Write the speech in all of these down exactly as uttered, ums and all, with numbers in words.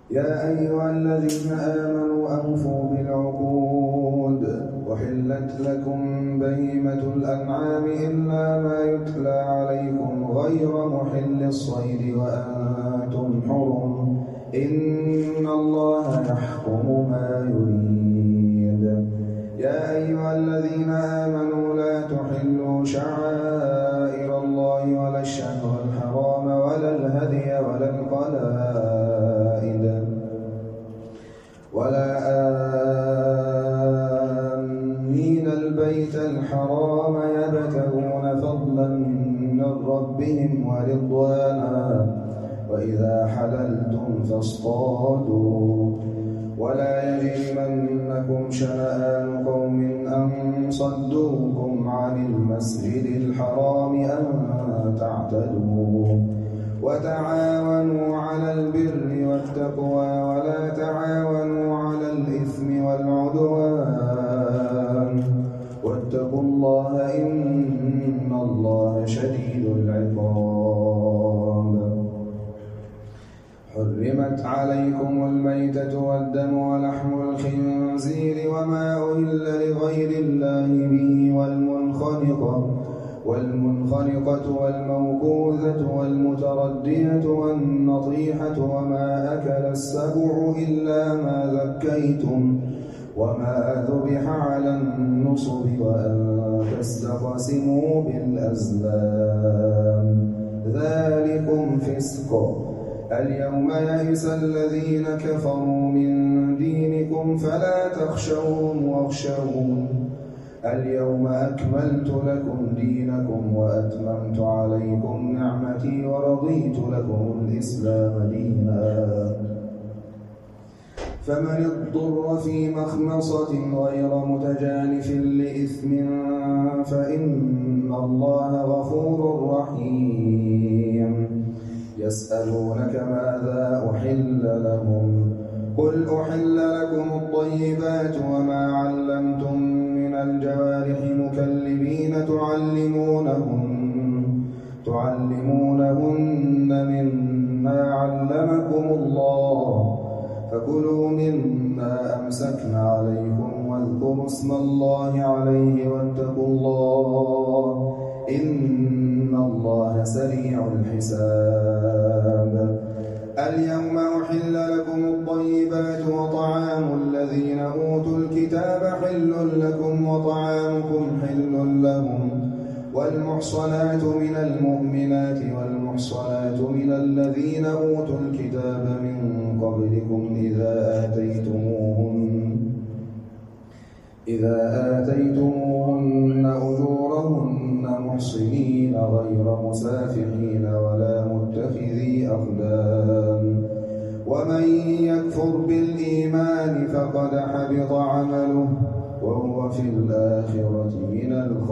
يا أيها الذين آمنوا أوفوا بالعقود وحلت لكم بهيمة الأنعام إلا ما يتلى عليكم غير محل الصيد وأنتم حرم إن الله يحكم ما يريد. يا أيها الذين آمنوا لا تحلوا شعائر الله ولا الشهر الحرام ولا الهدي ولا القلائد ولا آمين البيت الحرام يبتغون فضلا من ربهم ورضوانا وإذا حللتم فاصطادوا ولا يجرمنكم شنآن قوم أن صدوكم عن المسجد الحرام أن تعتدوا وتعاونوا على البر والتقوى ولا تعاونوا على الإثم والعدوان واتقوا الله إن الله شديد العقاب. حرمت عليكم الميتة والدم ولحم الخنزير وما أهل لغير الله به والمنخنقة والمنخنقة والموقوذة والمتردية والنطيحة وما أكل السبع إلا ما ذكيتم وما ذبح على النصب وأن تستقسموا بالأزلام ذلكم فسق. اليوم يئس الذين كفروا من دينكم فلا تخشوهم واخشون اليوم أكملت لكم دينكم وأتممت عليكم نعمتي ورضيت لكم الإسلام دينا. فمن اضطر في مخمصة غير متجانف لإثم فإن الله غفور رحيم. يسألونك ماذا أحل لهم قل أحل لكم الطيبات وما علمتم من الجوارح مكلبين تعلمونهن تعلمونهن مما علمكم الله فكلوا مما أمسكن عليكم واذكروا اسم الله عليه واتقوا الله إن الله سريع الحساب. اليوم أحل لكم الطيبات وطعام الذين أوتوا الكتاب حل لكم وطعامكم حل لهم والمحصنات من المؤمنات والمحصنات من الذين أوتوا الكتاب من قبلكم إذا آتيتموهن إذا آتيتموهن أجورهن محصنين غير مسافحين ولا متخذي أخدان ومن يكفر بالإيمان فقد حبط عمله وهو في الآخرة من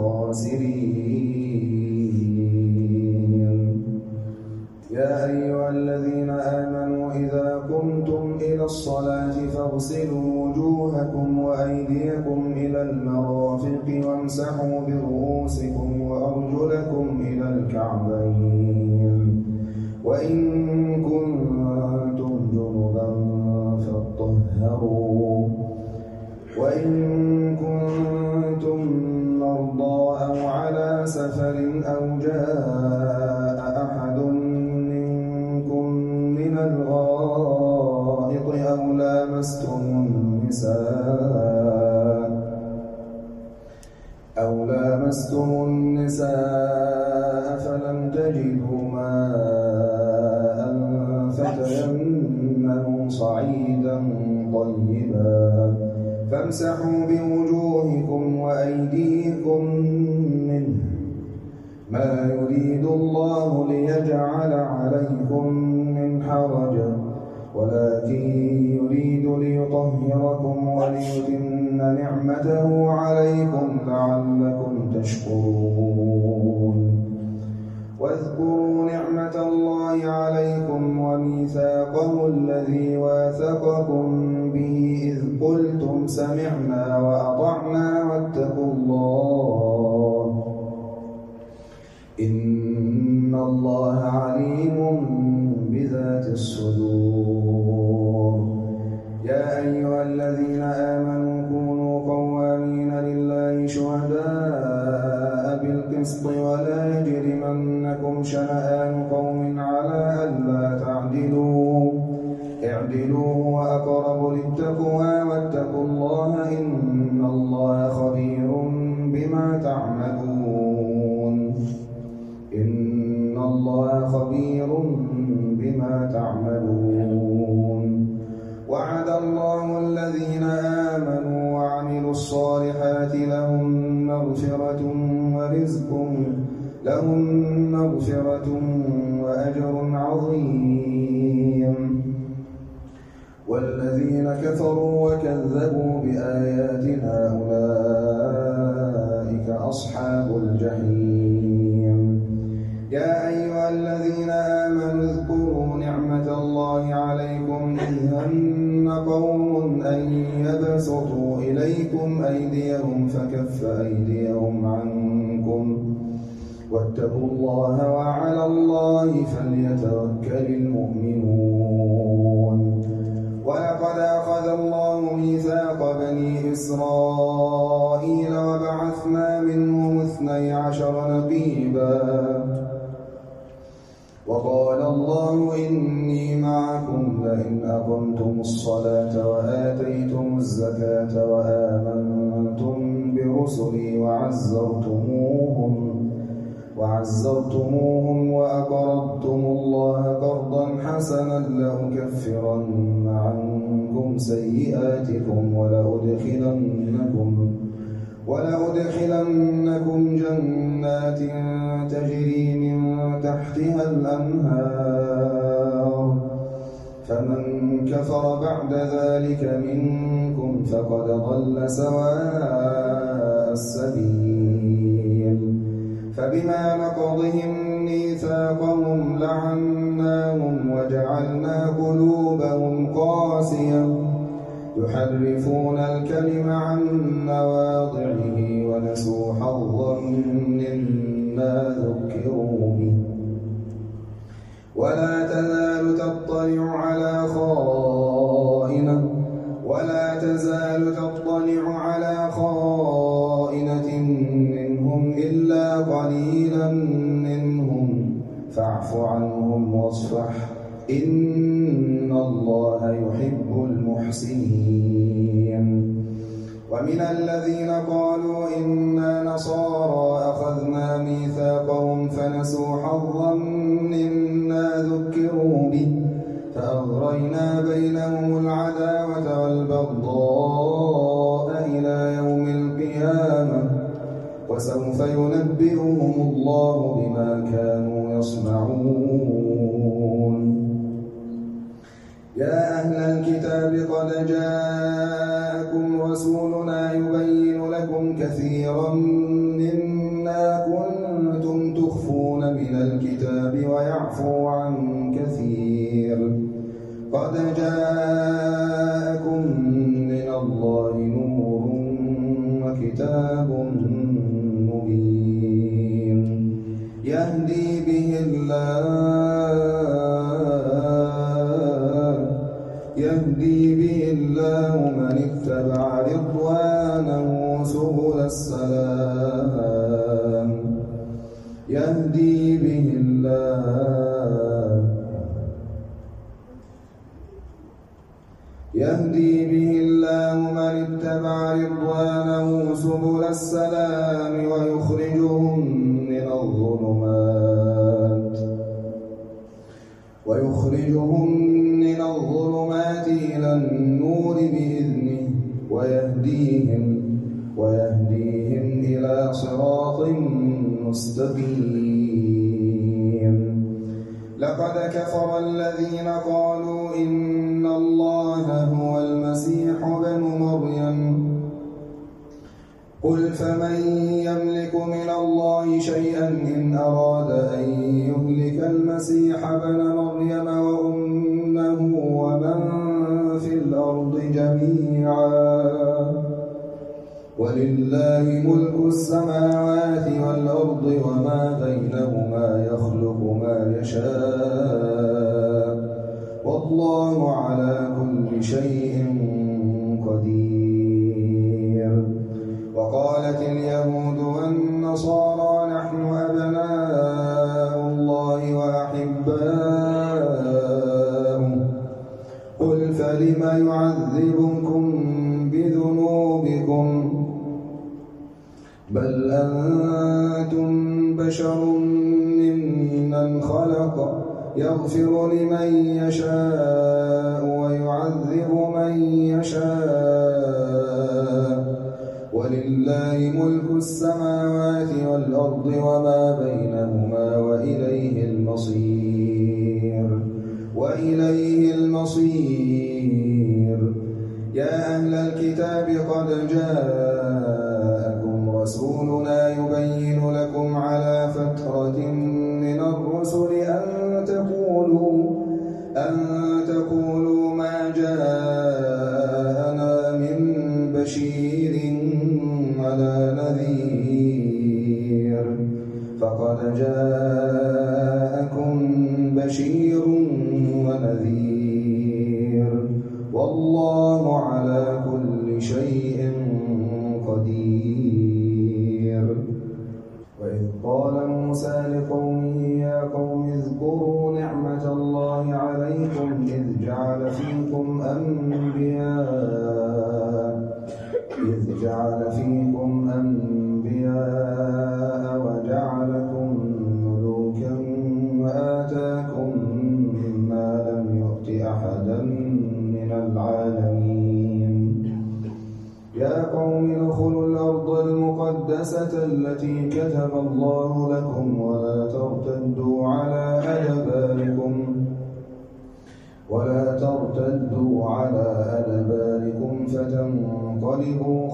الخاسرين. يا أيها الذين آمنوا إذا قمتم إلى الصلاة فاغسلوا وجوهكم وأيديكم إلى المرافق وامسحوا برؤوسكم وأرجلكم إلى الكعبين وإن كنتم جنبا فاطهروا وإن كنتم مرضى أو على سفر أو جاء أحد منكم من الغائط أو لامستم النساء أو لامستم النساء فلم تجدوا ماء فتيمموا صعيدا طيبا فامسحوا بوجوهكم وأيديكم منه ما يريد الله ليجعل عليكم من حرج ولكن يريد ليطهركم وليتم نعمته عليكم لعلكم تشكرون. واذكروا نعمة الله عليكم وميثاقه الذي واثقكم به إذ قلتم سمعنا وأطعنا واتقوا الله إن الله عليم بذات الصدور. اعدلوا وأقرب للتقوى واتقوا الله إن الله خبير بما تعملون إن الله خبير بما تعملون وعد الله الذين آمنوا وعملوا الصالحات لهم مغفرة ورزق لهم مغفرة وأجر عظيم والذين كفروا وكذبوا بآياتنا أولئك أصحاب الجحيم يا أيها الذين آمنوا اذكروا نعمة الله عليكم إذ هم قوم أن يبسطوا إليكم أيديهم فكف أيديهم عنكم واتقوا الله وعلى الله فليتوكل المؤمنون ولقد أخذ الله ميثاق بني إسرائيل وبعثنا منهم اثني عشر نقيبا وقال الله إني معكم لئن أقمتم الصلاة وآتيتم الزكاة وآمنتم برسلي وعزرتموهم وعزرتموهم وأقرضتم الله قرضا حسنا لأكفرن عنكم سيئاتكم ولأدخلنكم ولأدخلنكم جنات تجري من تحتها الأنهار فمن كفر بعد ذلك منكم فقد ضل سواء السبيل فبما نقضهم ميثاقهم لعناهم وجعلنا قلوبهم قاسية يحرفون الكلم عن مواضعه ونسوا حظا مما ذكروا به ولا تزال تطلع على خائنة ولا تزال تطلع على خائنة منهم إلا قليلا منهم فاعف عنهم واصفح إن الله يحب المحسنين ومن الذين قالوا إنا نصارى أخذنا ميثاقهم فنسوا حظا مما ذكروا به فأغرينا بينهم العداوة والبغضاء إلى يوم القيامة وسوف ينبئهم الله بما كانوا يصنعون يا أهل الكتاب قد جاءكم رسولنا يبين لكم كثيرا مما كنتم تخفون من الكتاب ويعفو عن كثير قد جاءكم من الله نور وكتاب مبين يهدي به الله يهدي به الله من اتبع رضوانه سبل السلام يهدي به الله يهدي به الله من اتبع رضوانه سبل السلام ويخرجهم من الظلمات ويخرجهم من الظلمات إلى النور بإذنه ويهديهم ويهديهم إلى صراط مستقيم لقد كفر الذين قالوا إن الله هو المسيح ابن مريم قل فمن يملك من الله شيئا إن أراد أن يهلك المسيح ابن مريم وأمه ومن في الأرض جميعا ولله ملك السماوات والأرض وما بينهما يخلق ما يشاء والله على كل شيء قدير وقالت اليهود والنصارى نحن أبناء الله وأحباؤه قل فلم يعذبكم بذنوبكم بل أنتم بشر ممن خلق يغفر لمن يشاء ويعذب من يشاء ولله ملك السماوات والأرض وما بينهما وإليه المصير وإليه المصير يا أهل الكتاب قد جاءكم رسولنا يبين لكم على فترة من الرسل أن تقولوا أن تقولوا ما جاءنا من بشير ولا نذير فقد جاءكم بشير ونذير والله على كل شيء قدير. وإذ قال موسى لقومه يا قوم اذكروا نعمة الله عليكم إذ جعل فيكم أنبياء إذ جعل فيكم أنبياء وجعلكم ملوكا وآتاكم ما لم يؤت أحدا من العالمين يا قوم ادخلوا الأرض المقدسة التي كتب الله لكم ولا ترتدوا على أدباركم ولا ترتدوا على أدباركم فتنقلبوا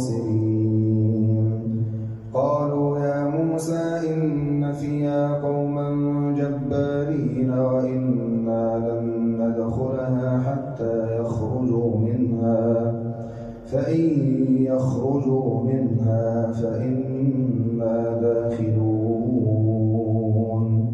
خاسرين قالوا يا موسى إن فيها قوما جبارين وإنا لن ندخلها حتى يخرجوا منها فإن يخرجوا منها فإنا داخلون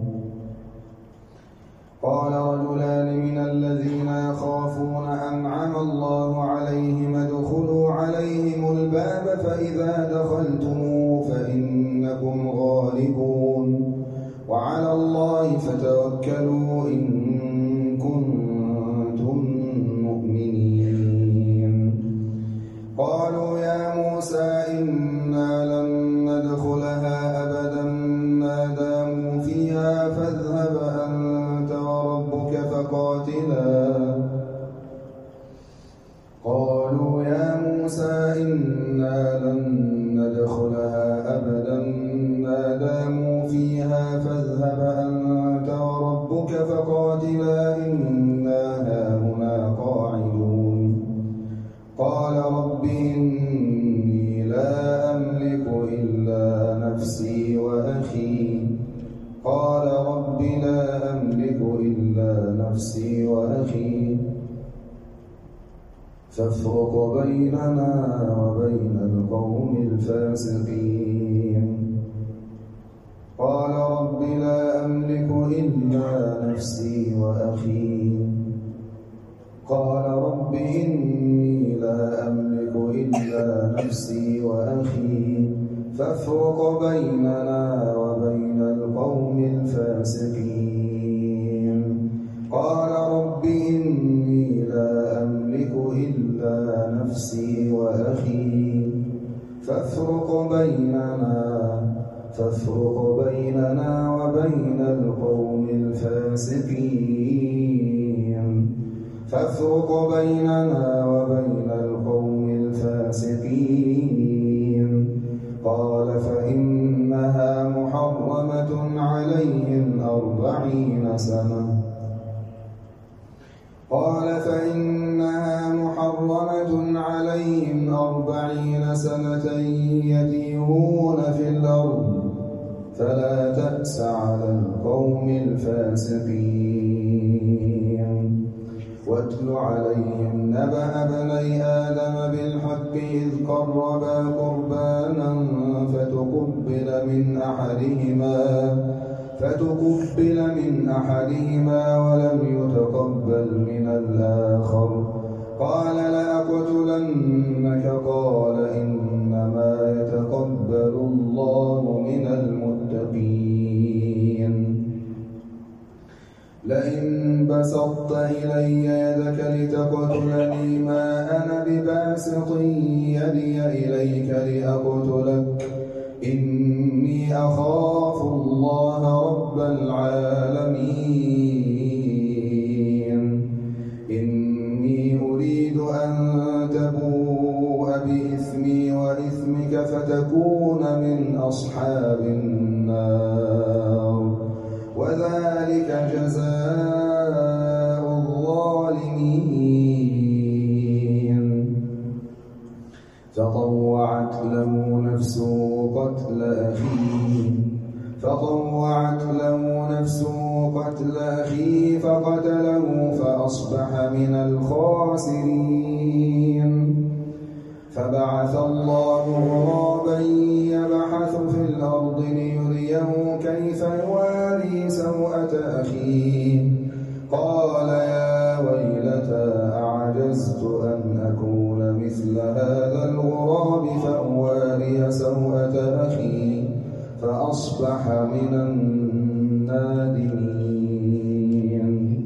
قال رجلان من الذين يخافون أنعم الله عليهم ادخلوا عليهم الباب فإذا دخلتموه فإنكم غالبون وعلى الله فتوكلوا إن كنتم مؤمنين قالوا يا موسى إنا لن ندخلها أبدا ما داموا فيها فاذهب أنت وربك فقاتلا قالوا يا موسى إنا لن ندخلها أبدا ما داموا فيها فاذهب أنت وربك فقاتلا إنا هاهنا قاعدون قال رب إني لا أملك إلا نفسي وأخي قال رب لا أملك إلا نفسي وأخي فافرق بيننا وبين القوم الفاسقين قال رب لا أملك إلا نفسي وأخي قال رب إني لا أملك إلا نفسي وأخي فافرق بيننا وبين القوم الفاسقين قال رب إني لا أملك إلا نفسي وأخي فافرق بيننا فافرق بيننا وبين القوم الفاسقين فافرق بيننا وبين القوم الفاسقين قال فإنها محرمة عليهم أربعين سنة قال فإنها محرمة عليهم أربعين سنة يتيهون في الأرض فلا تأس على القوم الفاسقين واتل عليهم نبأ ابني آدم بالحق إذ قربا قربانا فتقبل من أحدهما فتقبل من أحدهما ولم يتقبل من الآخر قال لأقتلنك قال إنما يتقبل الله من المتقين لئن بسطت إلي يدك لتقتلني ما أنا بباسط يدي إليك لأقتلك إني أخاف الله رب العالمين إني أريد أن تبوء بإثمي وإثمك فتكون من أصحاب النار وذلك جزاء الظالمين فطوعت له نفسه قتل أخيه فطوعت له نفسه قتل أخيه فقتله فأصبح من الخاسرين فبعث الله غرابا يبحث في الأرض ليريه كيف يواري سوءة أخيه قال يا ويلتى أعجزت أن أكون مثل هذا الغراب فأواري سوءة أخي فأصبح من النادمين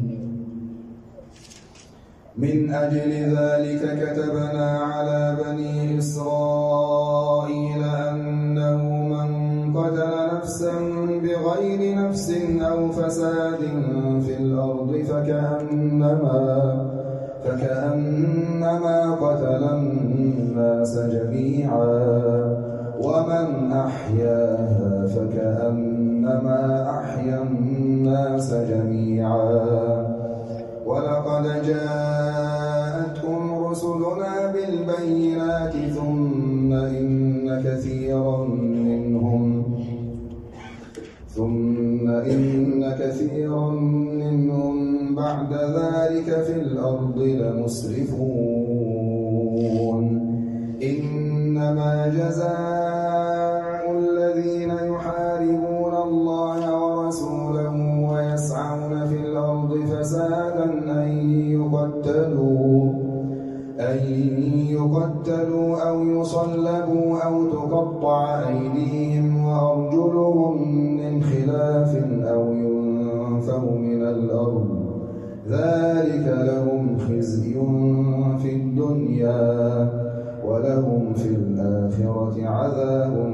من أجل ذلك كتبنا على بني إسرائيل أنه من قتل نفسا بغير نفس أو فساد في الأرض فكأنما فكأنما قتل الناس جميعا ومن أحياها فكأنما أحيا الناس جميعا ولقد جاءتهم رسلنا بالبينات ثم إن كثيرا منهم ثم إن كثيرا منهم بعد ذلك في الأرض لمسرفون إنما جزاء الذين يحاربون الله ورسوله ويسعون في الأرض فسادا أن يقتلوا أن يقتلوا أو يصلبوا أو تقطع أيديهم وأرجلهم من خلاف أو ينفوا من الأرض ذلك لهم خزي في الدنيا ولهم في الآخرة عذاب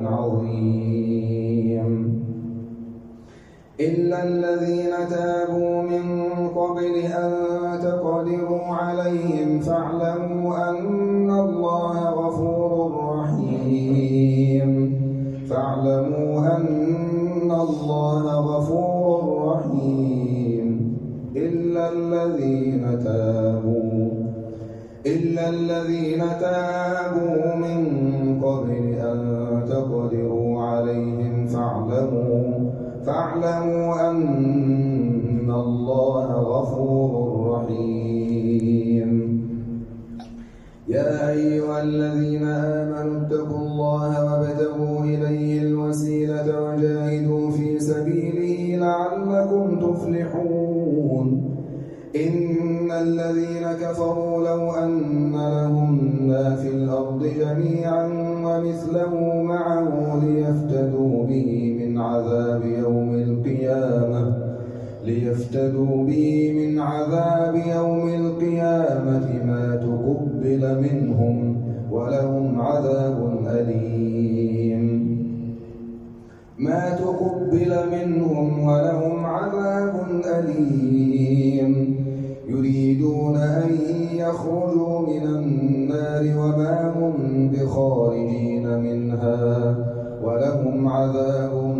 عظيم إلا الذين تابوا من قبل أن تقدروا عليهم فاعلموا أن الله غفور رحيم فاعلموا أن الله غفور رحيم إلا الذين تابوا إلا الذين تابوا من قبل أن تقدروا عليهم فاعلموا فاعلموا أن الله غفور رحيم يا أيها الذين آمنوا اتقوا الله وابتغوا إليه الوسيلة وجاهدوا في سبيله لعلكم تفلحون إن الذين كفروا لو أن لهم ما في الأرض جميعا ومثله معه ليفتدوا به من عذاب يوم القيامة ليفتدوا به من عذاب يوم القيامة ما تقبل منهم ولهم عذاب أليم ما تقبل منهم ولهم عذاب أليم يريدون أن يخرجوا من النار وما هم بخارجين منها ولهم عذاب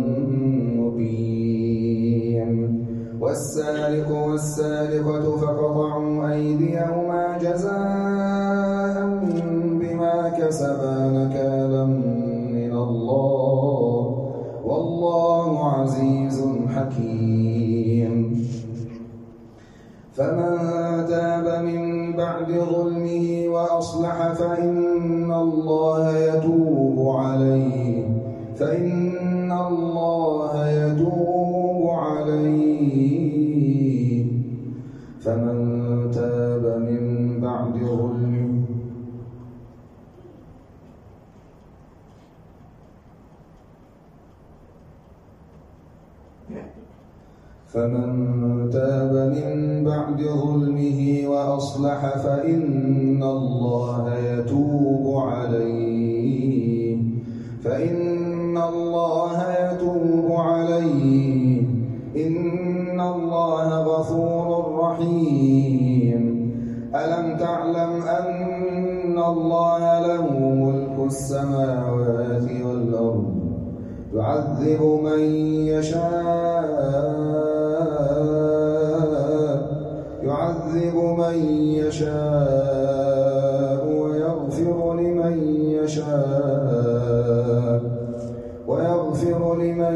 مقيم والسارق والسارقة فقطعوا أيديهما جزاء بما كسبا نكالا من الله والله عزيز حكيم فمن تاب من بعد ظلمه وأصلح فإن الله يتوب عليه فإن الله يتوب عليه فمن تاب من بعد ظلمه فمن تاب من بعد ظلمه وأصلح فإن الله يتوب عليه فإن الله يتوب عليه إن الله غفور رحيم. ألم تعلم أن الله له ملك السماوات والأرض يعذب من يشاء يعذب من يشاء ويغفر لمن يشاء ويغفر لمن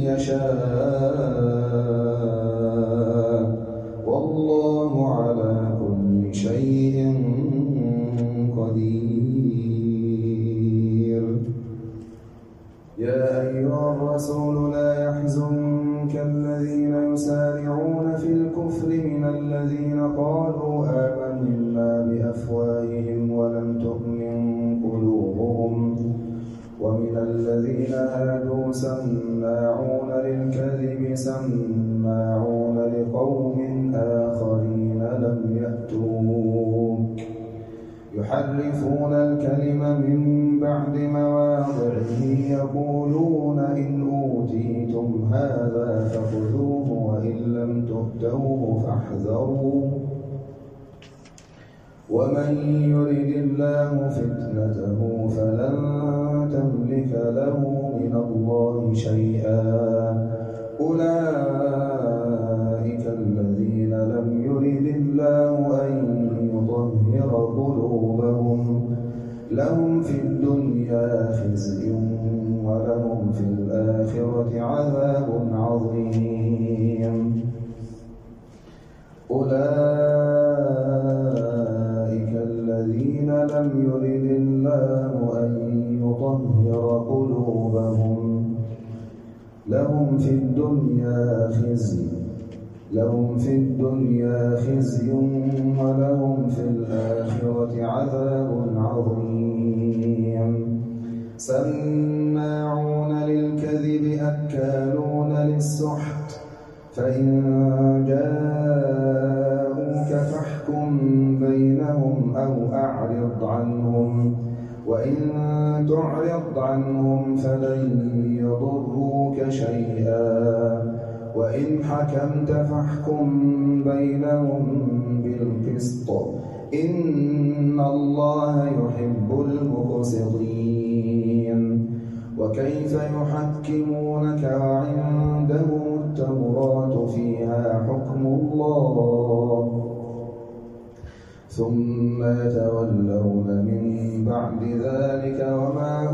يشاء والله على كل شيء قدير. يا أيها الرسول لا يحزنك الذين يسارعون في الكفر من الذين قالوا آمنا بأفواههم ولم تؤمن قلوبهم ومن الذين هادوا سماعون للكذب سماعون لقوم آخرين لم يأتوك يحرفون الكلم من بعد مواضعه يقولون إن أوتيتم هذا فخذوه وإن لم تؤتوه فاحذروا ومن يرد الله فتنته فلن تملك له من الله شيئا أولئك الذين لم يرد الله أن يطهر قلوبهم لهم في الدنيا خزي ولهم في الآخرة عذاب عظيم. أولئك الذين لم يرد الله أن يطهر قلوبهم لهم في الدنيا خزي لهم في الدنيا خزي ولهم في الآخرة عذاب عظيم. سماعون للكذب أكالون للسحت فإن جاءوك فاحكم بينهم أو أعرض عنهم وإن تعرض عنهم فلن يضروك شيئا وإن حكمت فاحكم بينهم بالقسط إن الله يحب المقسطين. وكيف يحكمونك وعندهم التوراة فيها حكم الله ثم يتولون من بعد ذلك وما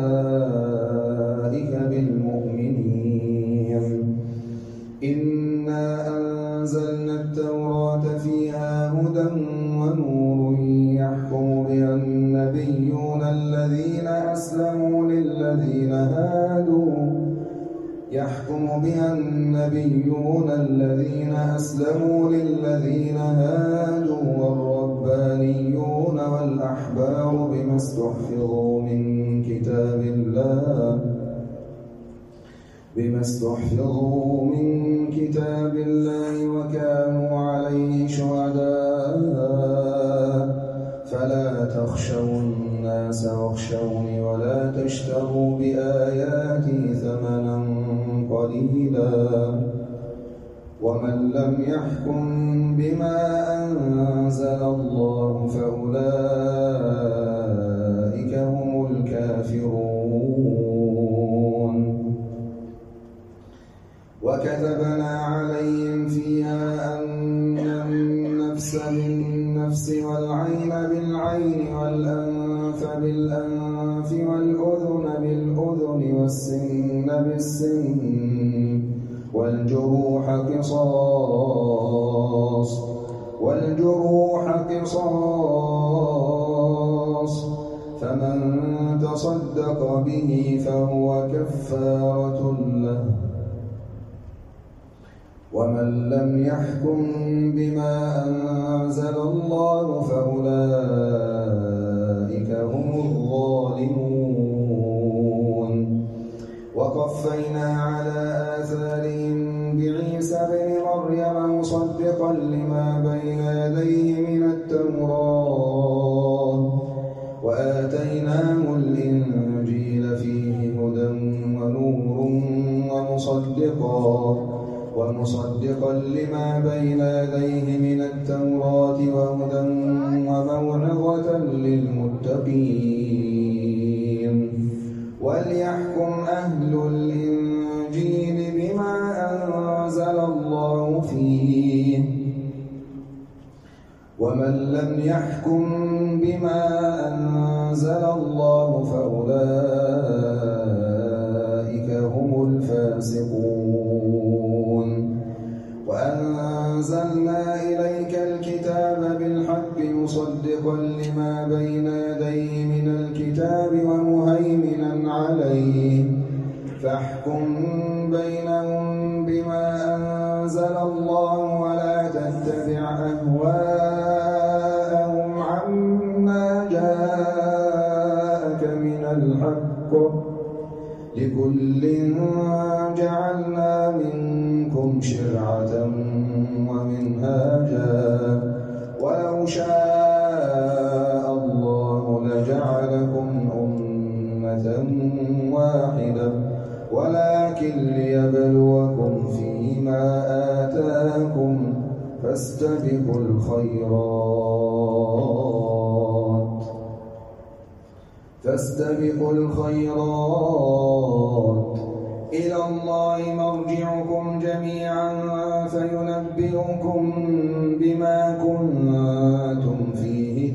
أولئك بالمؤمنين. إنا أنزلنا التوراة فيها هدى ونور يحكم بها النبيون الذين أسلموا للذين هادوا يحكم بها النبيون الذين أسلموا للذين هادوا والربانيون والأحبار بما استحفظوا من كتاب الله بما استحفظوا من كتاب الله وكانوا عليه شهداء فلا تخشوا الناس واخشوني ولا تشتروا بآياتي ثمنا قليلا ومن لم يحكم بما أنزل الله فأولئك هم الكافرون. وكتبنا عليهم فيها أن النفس بالنفس والعين بالعين والأنف بالأنف والأذن بالأذن والسن بالسن والجروح قصاص والجروح قصاص فمن تصدق به فهو كفارة له ومن لم يحكم بما أنزل الله فأولئك هم الظالمون. وقفينا على آثارهم بعيسى بن مريم مصدقا مصدقا لما بين يديه من التوراة وهدى وموعظة للمتقين وليحكم أهل الإنجيل بما أنزل الله فيه ومن لم يحكم بما أنزل الله فأولئك هم الفاسقون وأنزلنا إليك الكتاب بالحق مصدقا لما بين يديه من الكتاب ومهيمنا عليه فاحكم بينهم بما أنزل الله ولا تتبع أهواءهم عما جاءك من الحق لكل جعلنا منكم شرعة ومنهاجا ولو شاء الله لجعلكم أمة واحدة ولكن ليبلوكم فيما آتاكم فاستبقوا الخيرات فاستبقوا الخيرات إلى الله مرجعكم جميعا فينبئكم بما كنتم فيه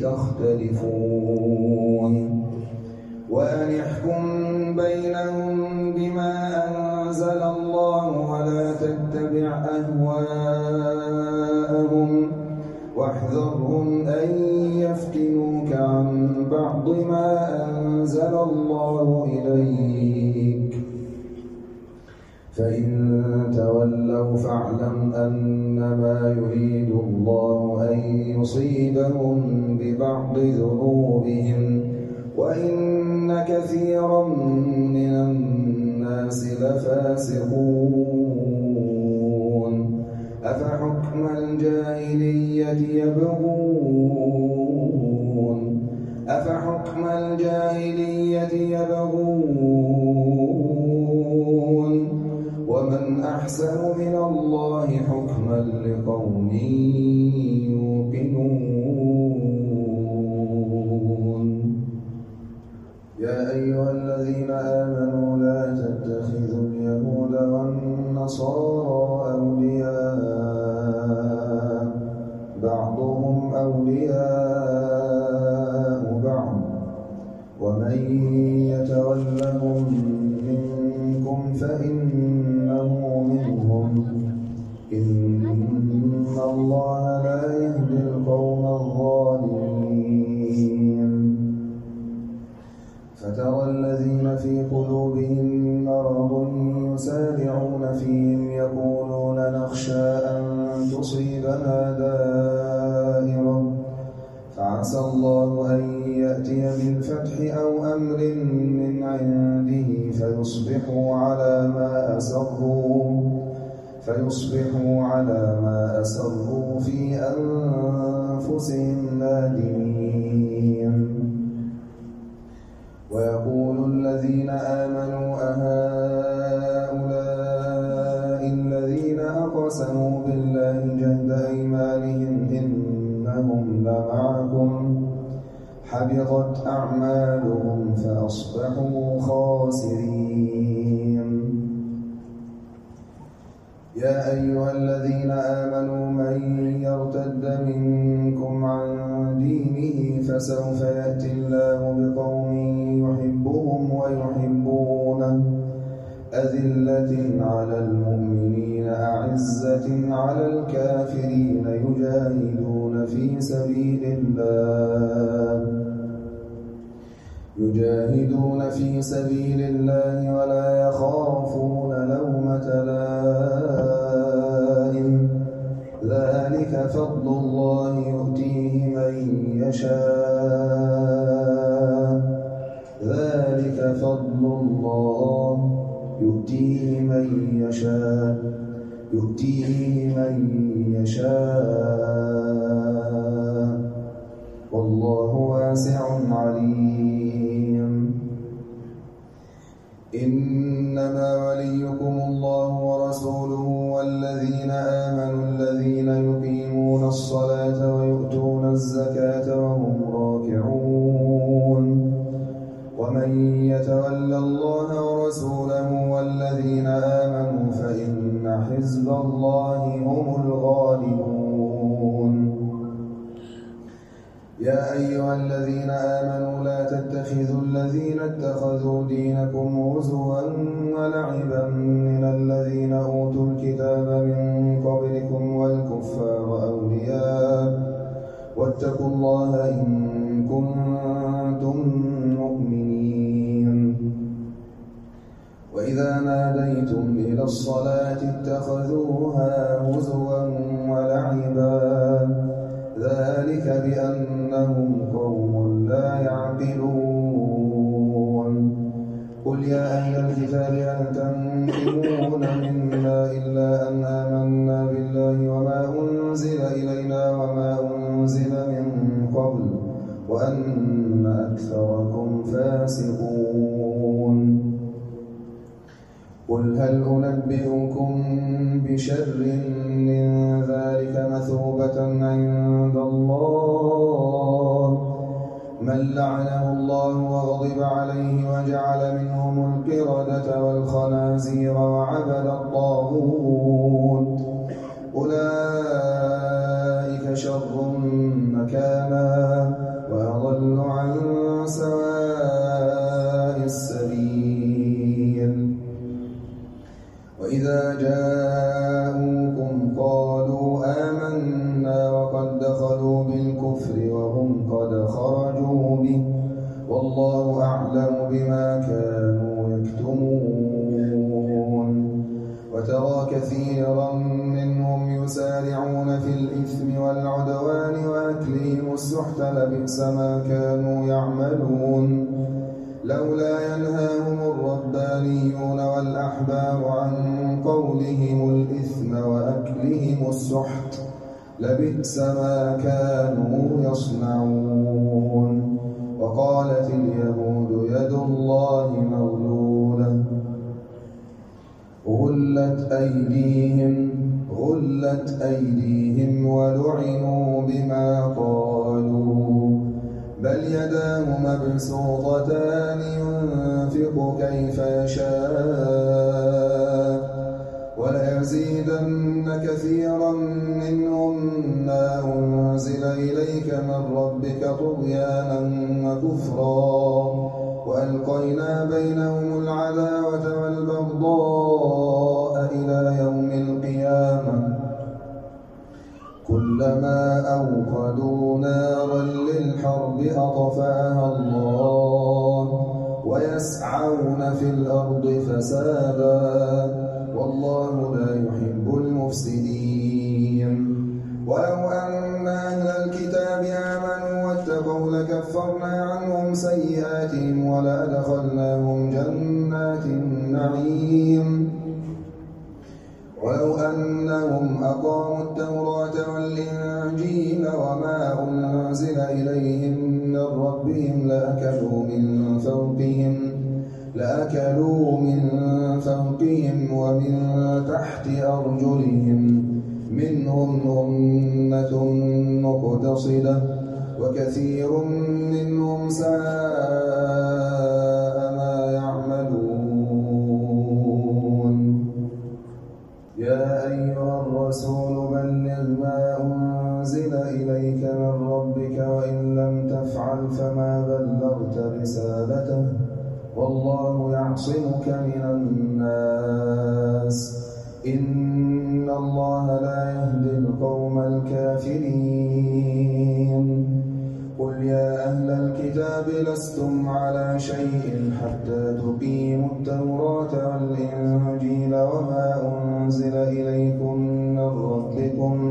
تختلفون وأن احكم بينهم بما أنزل الله ولا تتبع أهواءهم واحذرهم أن يفتنوك عن بعض ما أنزل الله إليك فإن تولوا فاعلم أنما يريد الله أن يصيبهم ببعض ذنوبهم وإن كثيرا من الناس لفاسقون أفحكم الجاهلية يبغون أفحكم الجاهلية يبغون ومن أحسن من الله حكما لقوم يوقنون يا أيها الذين آمنوا لا تتخذوا اليهود والنصارى أولياء بعضهم أولياء بعض ومن يتولهم منكم فإنه منهم إن الله لا يهدي القوم الظالمين فترى الذين في قلوبهم مرض يسارعون فيهم يقولون نخشى أن تصيبنا دائرة فعسى الله أن يأتي بالفتح أو أمر من عنده فيصبحوا على ما أسروا فيصبحوا على ما أسروا في أنفسهم نادمين ويقول الذين آمنوا أهؤلاء الذين أقسموا بالله جهد أيمانهم إنهم لمعكم حبطت أعمالهم فأصبحوا خاسرين يا أيها الذين آمنوا من يرتد منكم عن دينه فسوف يأتي الله بقوم يحبهم ويحبونه أذلة على المؤمنين أعزة على الكافرين يجاهدون في سبيل الله يجاهدون في سبيل الله ولا يخافون لومة لائم ذلك فضل الله يؤتيه من يشاء ذلك فضل الله يؤتيه من يشاء يؤتيه من يشاء والله واسع عليم إنما وليكم الله ورسوله والذين آمنوا حزب الله هم الغالبون. يا أيها الذين آمنوا لا تتخذوا الذين اتخذوا دينكم هزوا ولعبا من الذين أوتوا الكتاب من قبلكم والكفار أولياء واتقوا الله إن كنتم مؤمنين. وإذا ناديتم إلى الصلاة اتخذوها هزوا ولعبا ذلك بأنهم قوم لا يعقلون. قل يا أهل الكتاب هل تنقمون منا إلا أن آمنا بالله وما أنزل إلينا وما أنزل من قبل وأن أكثركم فاسقون. قل هل أنبئكم بشر من ذلك مثوبة عند الله من لعنه الله وغضب عليه وجعل منهم القردة والخنازير وعبد الطاغوت أولئك شر مكانا وأضل عن سواء السبيل. وإذا جاءوكم قالوا آمنا وقد دخلوا بالكفر وهم قد خرجوا به والله أعلم بما كانوا يكتمون. وترى كثيرا منهم يسارعون في الإثم والعدوان وأكلهم السحت لبئس ما كانوا يعملون. لولا ينهاهم الربانيون والأحبار عن قولهم الإثم وأكلهم السحت لبئس ما كانوا يصنعون. وقالت اليهود يد الله مغلولة غلت أيديهم غلت أيديهم ولعنوا بما قالوا بل يداه مبسوطتان ينفق كيف يشاء وليزيدن كثيرا منهم ما أنزل إليك من ربك طغيانا وكفرا وألقينا بينهم العداوة والبغضاء إلى يوم القيامة كلما أوقدوا نارا للحرب أطفأها الله ويسعون في الأرض فسادا والله لا يحب المفسدين. ولو أن أهل الكتاب آمنوا واتقوا لكفرنا عنهم سيئاتهم ولأدخلناهم جنات النعيم. ولو أنهم أقاموا التوراة والإنجيل وما أنزل إليهم من ربهم لأكلوا من فوقهم لأكلوا من فوقهم ومن تحت أرجلهم منهم أمة مقتصدة وكثير منهم ساء ما يعملون. يا أيها الرسول بلغ ما أنزل إليك من ربك وإن لم تفعل فما بلغت رسالته والله يعصمك من الناس إن الله لا يهدي القوم الكافرين. قل يا أهل الكتاب لستم على شيء حتى تقيموا التوراة والإنجيل وما أنزل إليكم من ربكم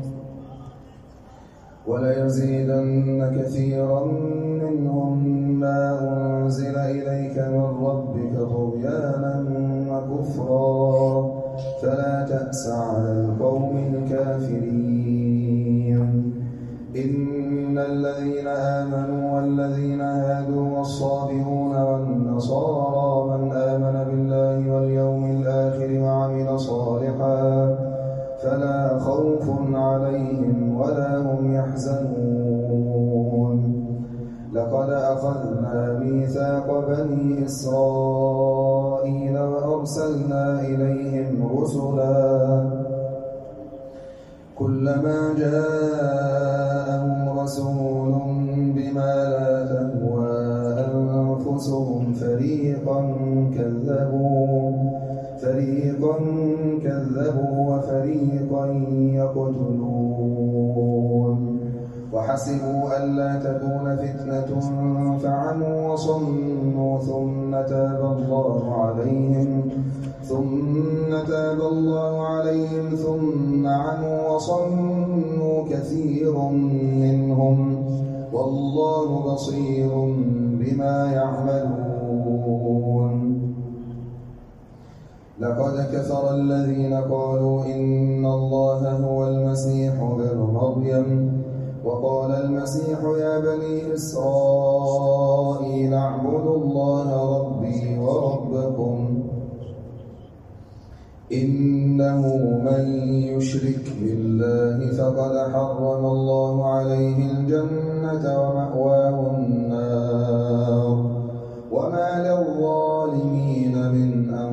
وليزيدن كثيرا منهم ما أنزل إليك من ربك طغيانا وكفرا فلا تأس على القوم الكافرين. إن الذين آمنوا والذين هادوا والصابئون والنصارى من آمن بالله واليوم الآخر وعمل صالحا فلا خوف عليهم ولا هم يحزنون. لقد أخذنا ميثاق بني إسرائيل وأرسلنا إليهم رسلا كلما جاءهم رسول بما لا تهوى أنفسهم فريقا كذبوا فريقا كذبوا وفريقا يقتلون وحسبوا ألا تكون فتنة فعموا وصموا ثم تاب الله عليهم ثم تاب الله عليهم ثم عموا وصموا كثير منهم والله بصير بما يعملون لقد كفر الذين قالوا إن الله هو المسيح ابن مريم وقال المسيح يا بني إسرائيل اعبدوا الله ربي وربكم إنه من يشرك بالله فقد حرم الله عليه الجنة ومأواه النار وما للظالمين من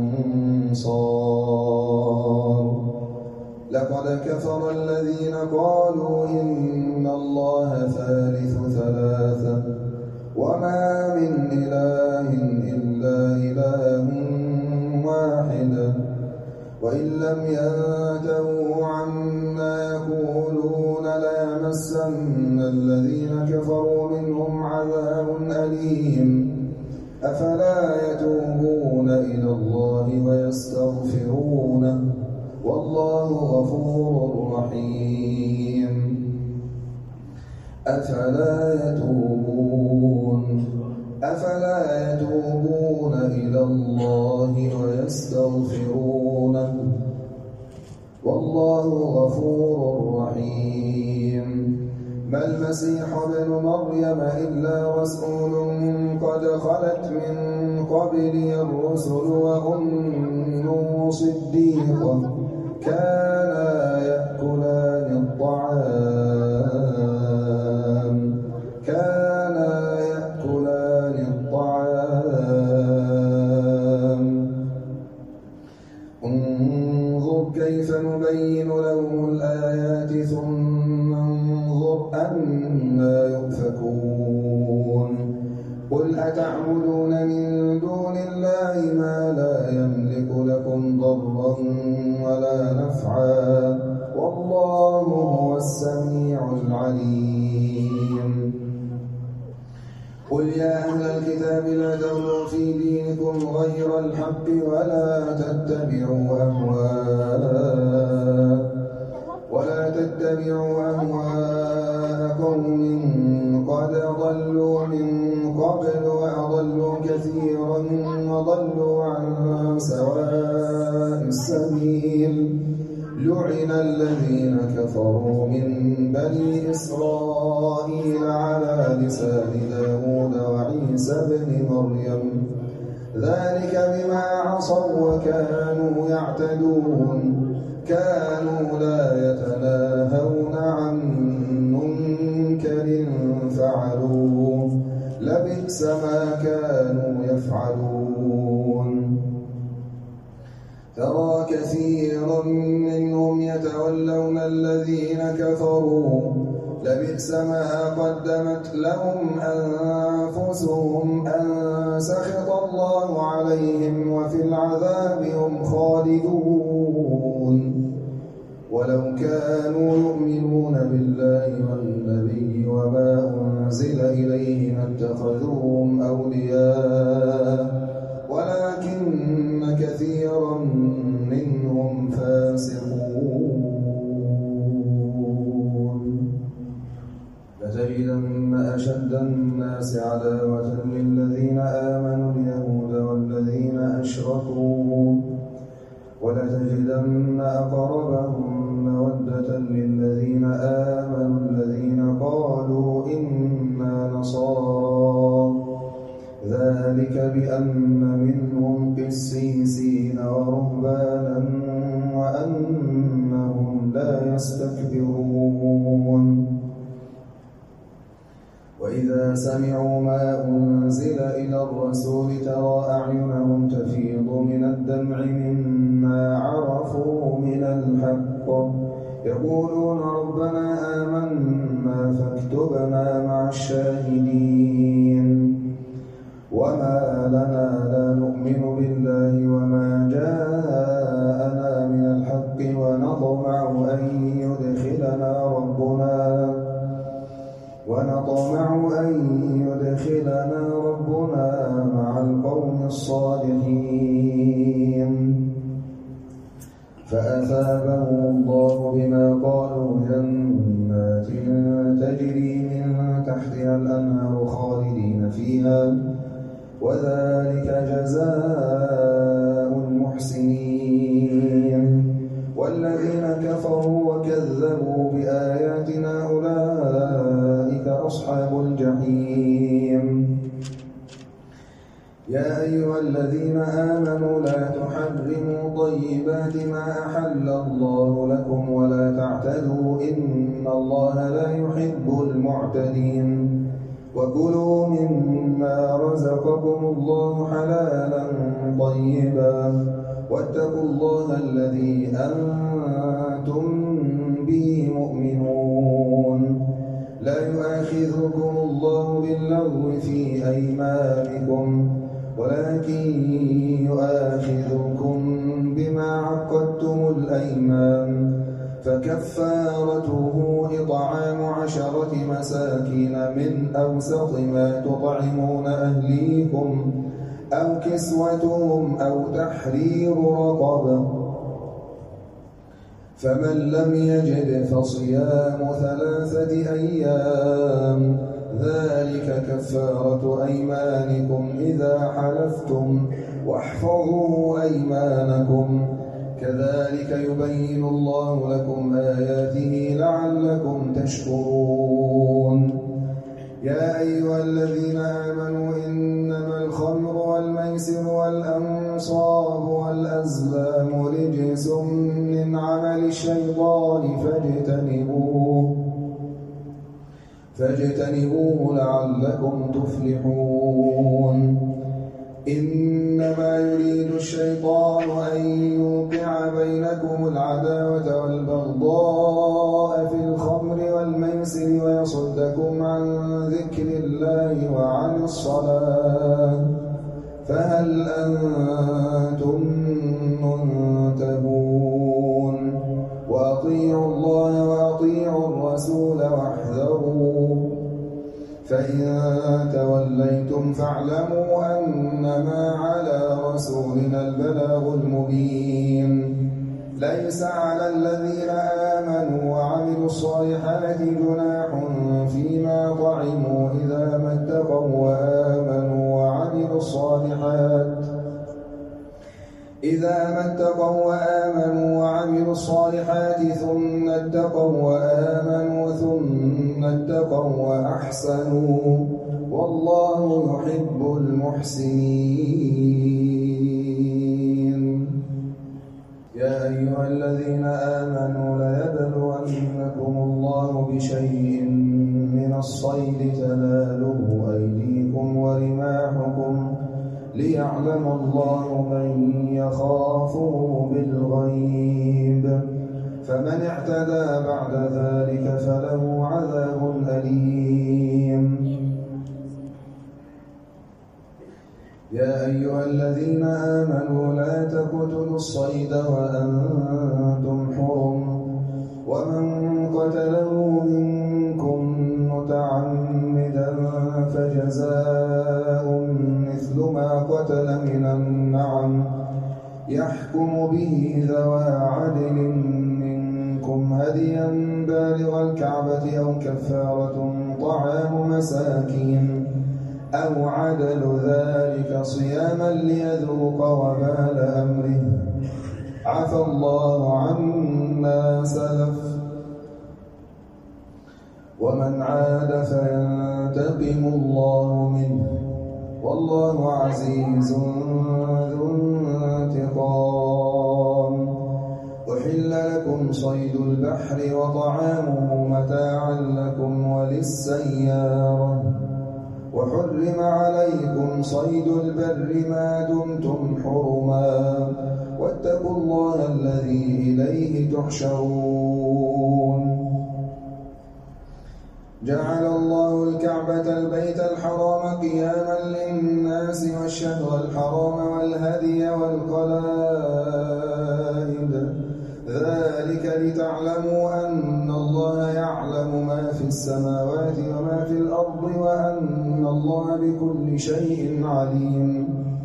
أنصار لقد كفر الذين قالوا إن الله ثالث ثلاثة وما من إله إلا إله واحد وإن لم ينتهوا عما يقولون ليمسن الذين كفروا منهم عذاب أليم أفلا يتوبون إلى الله ويستغفرونه والله غفور رحيم أفلا يتوبون أفلا يتوبون إلى الله ويستغفرونه والله غفور رحيم ما المسيح ابن مريم إلا رسول قد خلت من قبله الرسل وأمه صديقة كانا يأكلان الطعام كانا يأكلان الطعام انظر كيف نبين لهم الآيات ثم انظر أنا يؤفكون قل أتعبدون من دون الله ما لا يملك لكم ضرا ولا نفعا والله هو السميع العليم قل يا أهل الكتاب لا تغلوا في دينكم غير الحق ولا تتبعوا أهواء ولا تتبعوا أهواء قوم قد ضلوا من قبل وأضلوا كثيرا وضلوا عن سواء السبيل لعن الذين كفروا من بني إسرائيل على لسان داود وعيسى بن مريم ذلك بما عصوا وكانوا يعتدون كانوا لا يتناهون عن منكر فعلوه لبئس ما كانوا يفعلون ترى كثيرا منهم يتولون الذين كفروا لبئس ما قدمت لهم أنفسهم أن سخط الله عليهم وفي العذاب هم خالدون ولو كانوا يؤمنون بالله والنبي وما أنزل إليه ما اتخذوهم أولياء ولكن كثيرا منهم فاسقون لتجدن أشد الناس عداوة للذين آمنوا اليهود والذين أشركوا ولتجدن أقربهم مودة للذين آمنوا الذين قالوا إنا نصارى ذلك بأن منهم قسيسين ورهبانا وأنهم لا يستكبرون وإذا سمعوا ما أنزل إلى الرسول ترى أعينهم تفيض من الدمع مما عرفوا من الحق يقولون ربنا آمنا فاكتبنا مع الشاهدين وما لنا لا نؤمن بالله وما جاءنا من الحق ونطمع أن يدخلنا ربنا ونطمع أن يدخلنا ربنا مع القوم الصالحين فأثابهم الله بما قالوا جنات تجري من تحتها الأنهار خالدين فيها وذلك جزاء المحسنين والذين كفروا وكذبوا بآياتنا أولئك أصحاب الجحيم يا أيها الذين آمنوا لا تحرموا طيبات ما أحل الله لكم ولا تعتدوا إن الله لا يحب المعتدين وكلوا مما رزقكم الله حلالا طيبا واتقوا الله الذي أنتم به مؤمنون لا يؤاخذكم الله باللغو في أيمانكم ولكن يؤاخذكم بما عقدتم الأيمان فكفارته إطعام عشرة مساكين من أوسط ما تطعمون أهليكم أو كسوتهم أو تحرير رقبة فمن لم يجد فصيام ثلاثة أيام ذلك كفارة أيمانكم إذا حلفتم واحفظوا أيمانكم كذلك يبين الله لكم آياته لعلكم تشكرون يا أيها الذين آمنوا إنما الخمر والميسر والأنصاب والأزلام رجس من عمل الشيطان فاجتنبوه فاجتنبوه لعلكم تفلحون إنما يريد الشيطان أن يوقع بينكم العداوة والبغضاء في الخمر والميسر ويصدكم عن ذكر الله وعن الصلاة فهل أنتم منتهون وأطيعوا الله وأطيعوا الرسول واحذروا فإن توليتم فاعلموا أنما على رسولنا البلاغ المبين ليس على الذين آمنوا وعملوا الصالحات جناح فيما طعموا إذا ما اتقوا وآمنوا وعملوا الصالحات إذا ما اتقوا وآمنوا وعملوا الصالحات ثم اتقوا وآمنوا ثم اتقوا وأحسنوا والله يحب المحسنين يا أيها الذين آمنوا ليبلونكم الله بشيء من الصيد تناله أيديكم ورماحكم ليعلم الله من يخافه بالغيب فمن اعتدى بعد ذلك فله عذاب أليم يا أيها الذين آمنوا لا تقتلوا الصيد وأنتم حرم ومن قتله منكم متعمدا فجزاء مثل ما قتل من النعم يحكم به ذوى عدل منكم هديا بالغ الكعبة أو كفارة طعام مساكين أو عدل ذلك صياما ليذوق وبال أمره عفى الله عما سلف ومن عاد فينتقم الله منه والله عزيز ذو انتقام أحل لكم صيد البحر وطعامه متاعا لكم وللسيارة وحرم عليكم صيد البر ما دمتم حرما واتقوا الله الذي إليه تحشرون جعل الله الكعبة البيت الحرام قياما للناس والشهر الحرام والهدي والقلائد ذلك لتعلموا أن الله يعلم ما في السماوات وما في الأرض وأن الله بكل شيء عليم.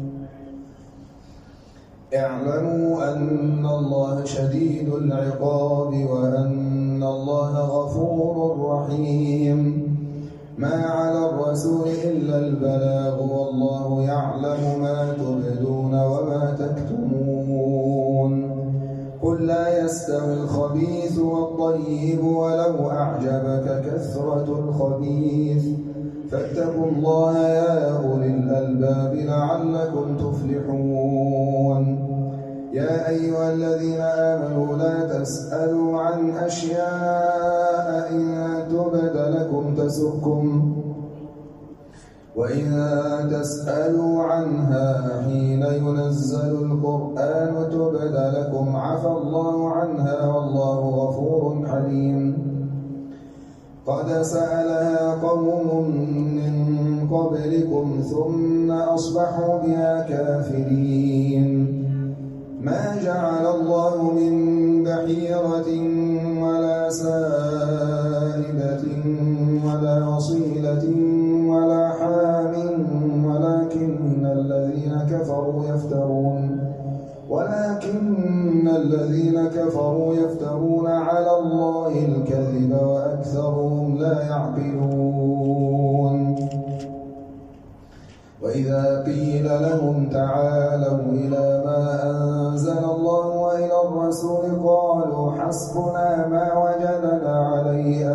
اعلموا أن الله شديد العقاب وأن الله غفور رحيم. ما على الرسول إلا البلاغ والله يعلم ما تبدون وما تكتمون. قل لا يستوي الخبيث والطيب ولو أعجبك كثرة الخبيث فاتقوا الله يا أولي الألباب لعلكم تفلحون. يا أيها الذين آمنوا لا تسألوا عن أشياء إن تبد لكم تسؤكم وإذا تسألوا عنها حين ينزل القرآن تبد لكم عفى الله عنها والله غفور حليم. قد سألها قوم من قبلكم ثم أصبحوا بها كافرين. ما جعل الله من بحيرة ولا سائبة ولا وصيلة ولا حام ولكن الذين كفروا يفترون ولكن الذين كفروا يفترون على الله الكذب وأكثرهم لا يعقلون. وإذا قيل لهم تعالوا إلى ما أنزل الله وإلى الرسول قالوا حسبنا ما وجدنا عليه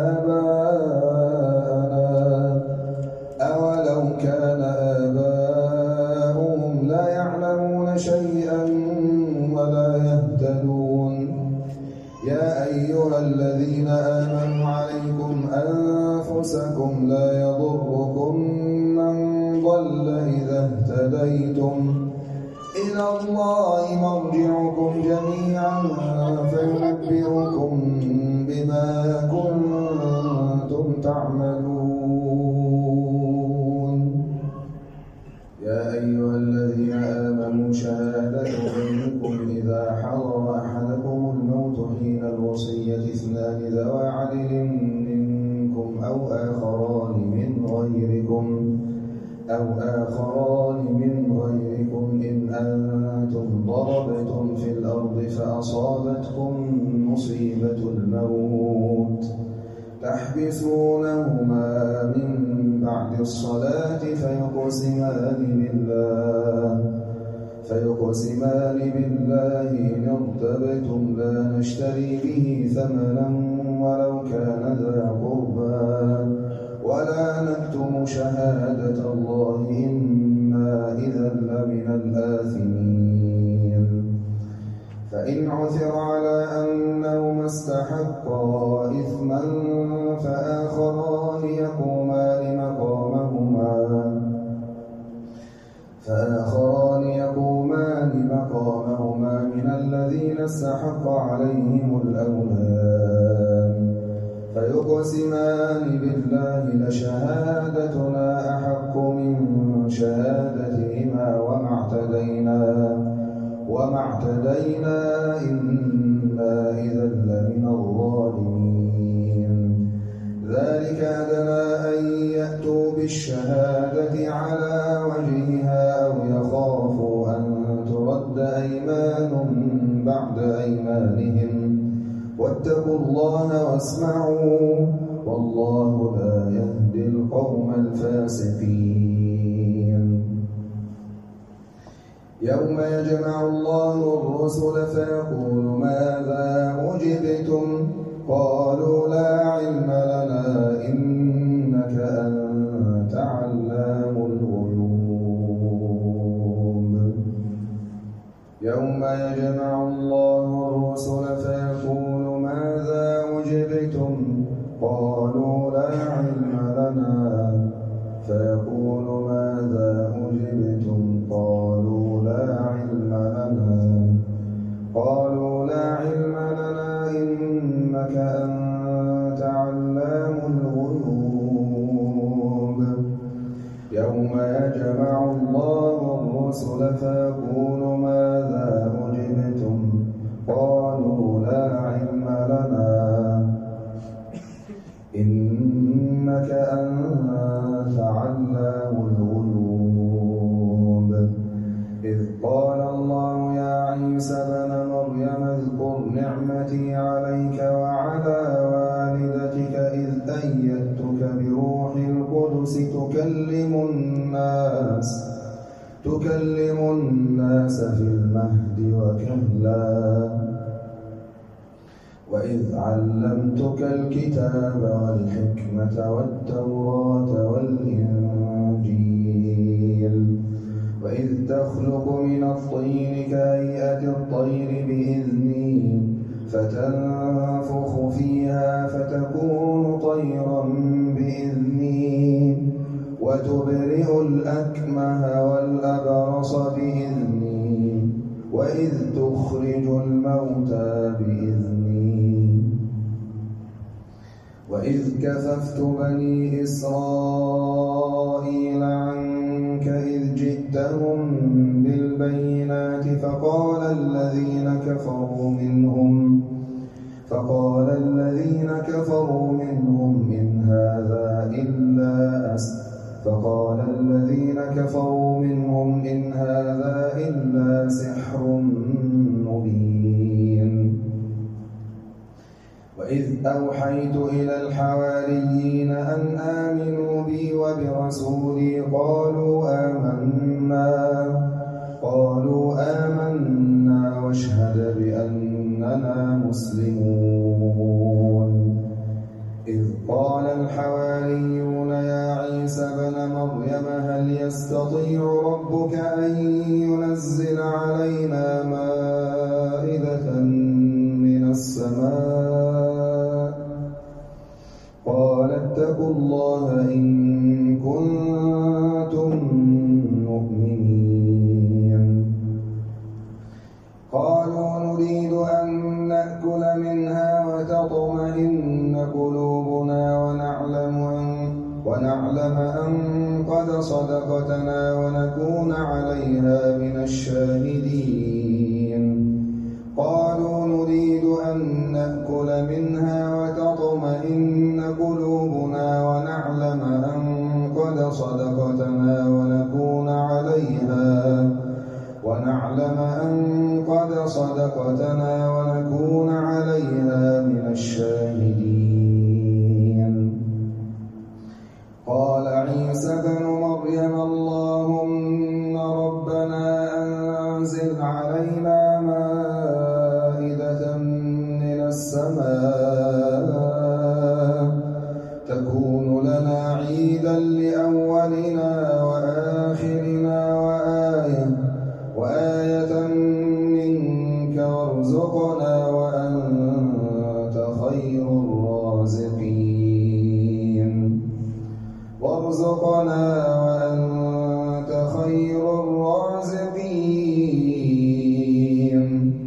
آباءنا أولو كان آباؤهم لا يعلمون شيئا ولا يهتدون. يا أيها الذين آمنوا عليكم أنفسكم لا يضركم من ضل إذا اهتديتم إلى الله مرجعكم جميعا فينبئكم بما كنتم تعملون. يا أيها الذين آمنوا شهادة بينكم إذا حضر أحدكم الموت حين الوصية اثنان ذوى عدل منكم أو آخران من غيركم أو آخران من غيركم إن أنتم ضربتم في الأرض فأصابتكم مصيبة الموت تحبسونهما من بعد الصلاة فيقسمان بالله فيقسمان بالله إن ارتبتم لا نشتري به ثمنا ولو كان ذا قربى ولا نكتم شهادة الله إنا إذا لمن الآثمين. فإن عثر على أنهما استحقا إثما فآخران يقومان مقامهما فآخران يقومان مقامهما من الذين استحق عليهم الأولان فيقسمان بالله لشهادتنا أحق من شهادتهما وما اعتدينا وما اعتدينا إنا إذا لمن الظالمين. ذلك أدنى أن يأتوا بالشهادة على وجهها أو يخافوا أن ترد أيمان بعد أيمانهم واتقوا الله واسمعوا والله لا يهدي القوم الفاسقين. يوم يجمع الله الرسل فيقول ماذا أجبتم قالوا لا علم لنا إنك أنت علام الغيوب. يوم يجمع الله الرسل فيقول ماذا أجبتم قالوا لا علم لنا فيقول ماذا أجبتم قالوا لا علم لنا قالوا لا علم لنا إنك أنت علام الغيوب. يوم يجمع الله الرسل فيقول ماذا أجبتم قالوا لا علم لنا إنك أنت علام الغيوب إذ قال الله يا عيسى ابن مريم اذكر نعمتي عليك وعلى والدتك إذ أيدتك بروح القدس تكلم الناس تكلم الناس في المهد وكهلا وإذ علمتك الكتاب والحكمة والتوراة والإنجيل وإذ تخلق من الطين كهيئة الطير بإذني فتنفخ فيها فتكون طيرا بإذني وتبرئ الأكمه والأبرص بإذني وإذ تخرج الموتى بإذني وإذ كففت بني إسرائيل عنك إذ جئتهم بالبينات فقال الذين كفروا منهم فقال الذين كفروا منهم إن هذا إلا أسحر فقال الذين كفروا منهم إن هذا إلا سحر مبين وإذ أوحيت إلى الحواريين أن آمنوا بي وبرسولي قالوا آمنا قالوا آمنا واشهد بأننا مسلمون إذ قال الحواريون يا عيسى ابن مريم هل يستطيع ربك أن ينزل علينا مائدة من السماء قال اتقوا الله إن كنتم مؤمنين قالوا نريد أن نأكل منها وتطمئن قلوبنا ونعلم أن, ونعلم أن قد صدقتنا ونكون عليها من الشاهدين قالوا نريد أن نأكل منها وتطمئن قلوبنا ونعلم أن قد صدقتنا ونكون عليها ونعلم أن قد صدقتنا ونكون عليها من الشاهدين قال عيسى ابن مريم اللهم ربنا أنزل علينا مائدة من السماء تكون لنا عيدا لأولنا وآخرنا وآية وآية منك وارزقنا وأنت خير الرازقين وارزقنا وأنت خير الرازقين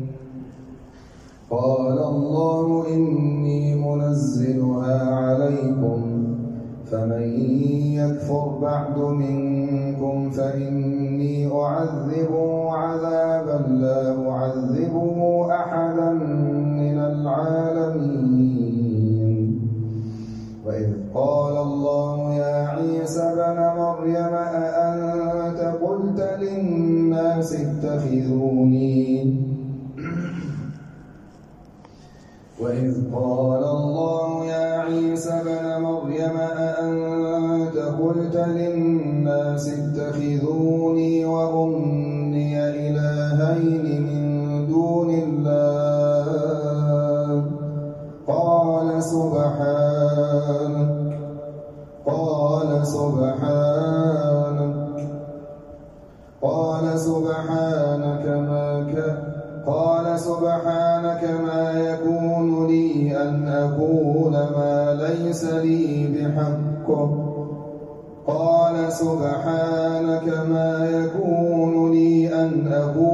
قال الله إني منزلها عليكم فمن يكفر بعد منكم فإني أعذبه عذابا لا أعذبه أحدا من العالمين وإذ قال الله يا عيسى ابن مريم أأنت قلت للناس اتخذوني وإذ قال الله يا عيسى ابن مريم أأنت قلت للناس اتخذوني وأمي إلهين من دون الله قال سبحانك قال سبحانك قال سبحانك ما كان قال سبحانك ما يكون لي أن أقول ما ليس لي بحق قال سبحانك ما يكون لي أن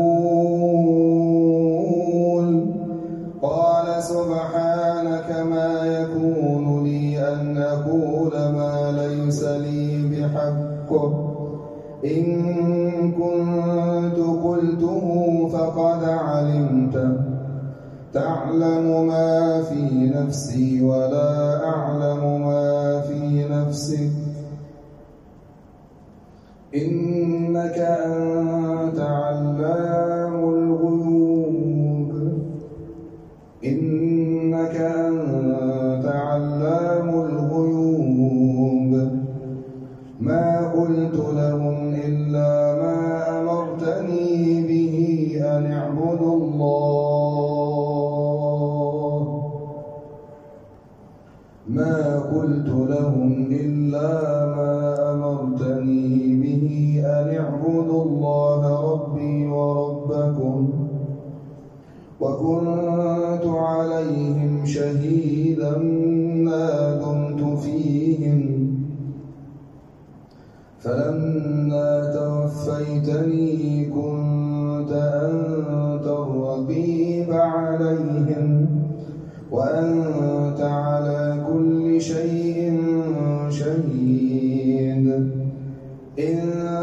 أقول قال سبحانك ما يكون لي أن أقول ما ليس لي بحق إن كنت قلته فقد علمته تعلم ما في نفسي ولا أعلم ما في نفسك إنك أنت علام الغيوب إنك أنت علام الغيوب ما قلت لهم إلا ما أمرتني به أن اعبدوا الله ما قلت لهم إلا ما أمرتني به أن اعبدوا الله ربي وربكم وكنت عليهم شهيدا ما دمت فيهم فلما توفيتني كنت أنت الرقيب عليهم وأنت على كل شيء شهيد إن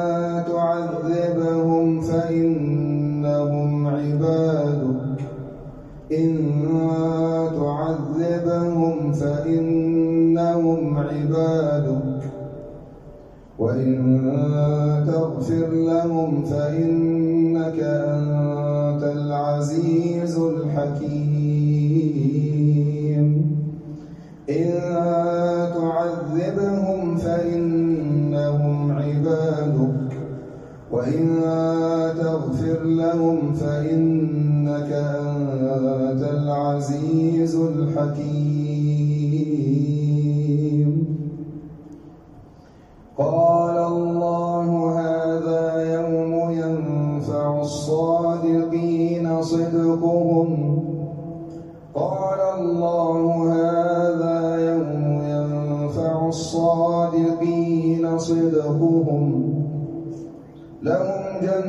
تعذبهم فإنهم عبادك إن تعذبهم فإنهم عبادك وإن تغفر لهم فإنك أنت العزيز الحكيم إن تعذبهم فإنهم عبادك وإن تغفر لهم فإنك أنت العزيز الحكيم قال الله هذا يوم ينفع الصادقين صدقهم قال الله هذا يوم ينفع الصادقين صدقهم لهم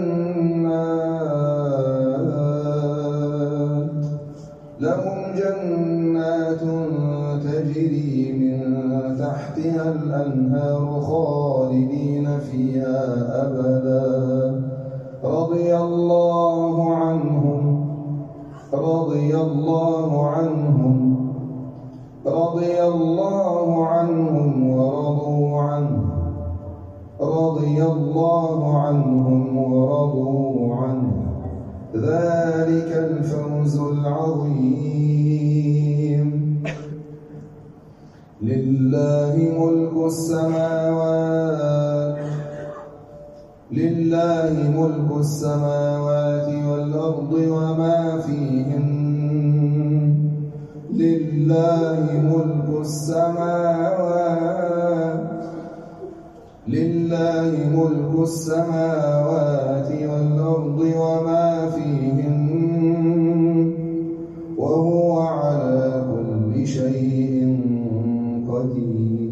جنات لهم جنات تجري من تحتها الأنهار خالدين فيها أبدا رضي الله عنهم رضي الله عنهم رضي الله عنهم ورضوا عنه رضي الله عنهم ورضوا عنه ذلك الفوز العظيم لله ملك السماوات لله ملك السماوات والأرض وما فيهن لله ملك السماوات لله ملك السماوات والأرض وما فيهن وهو على كل شيء قدير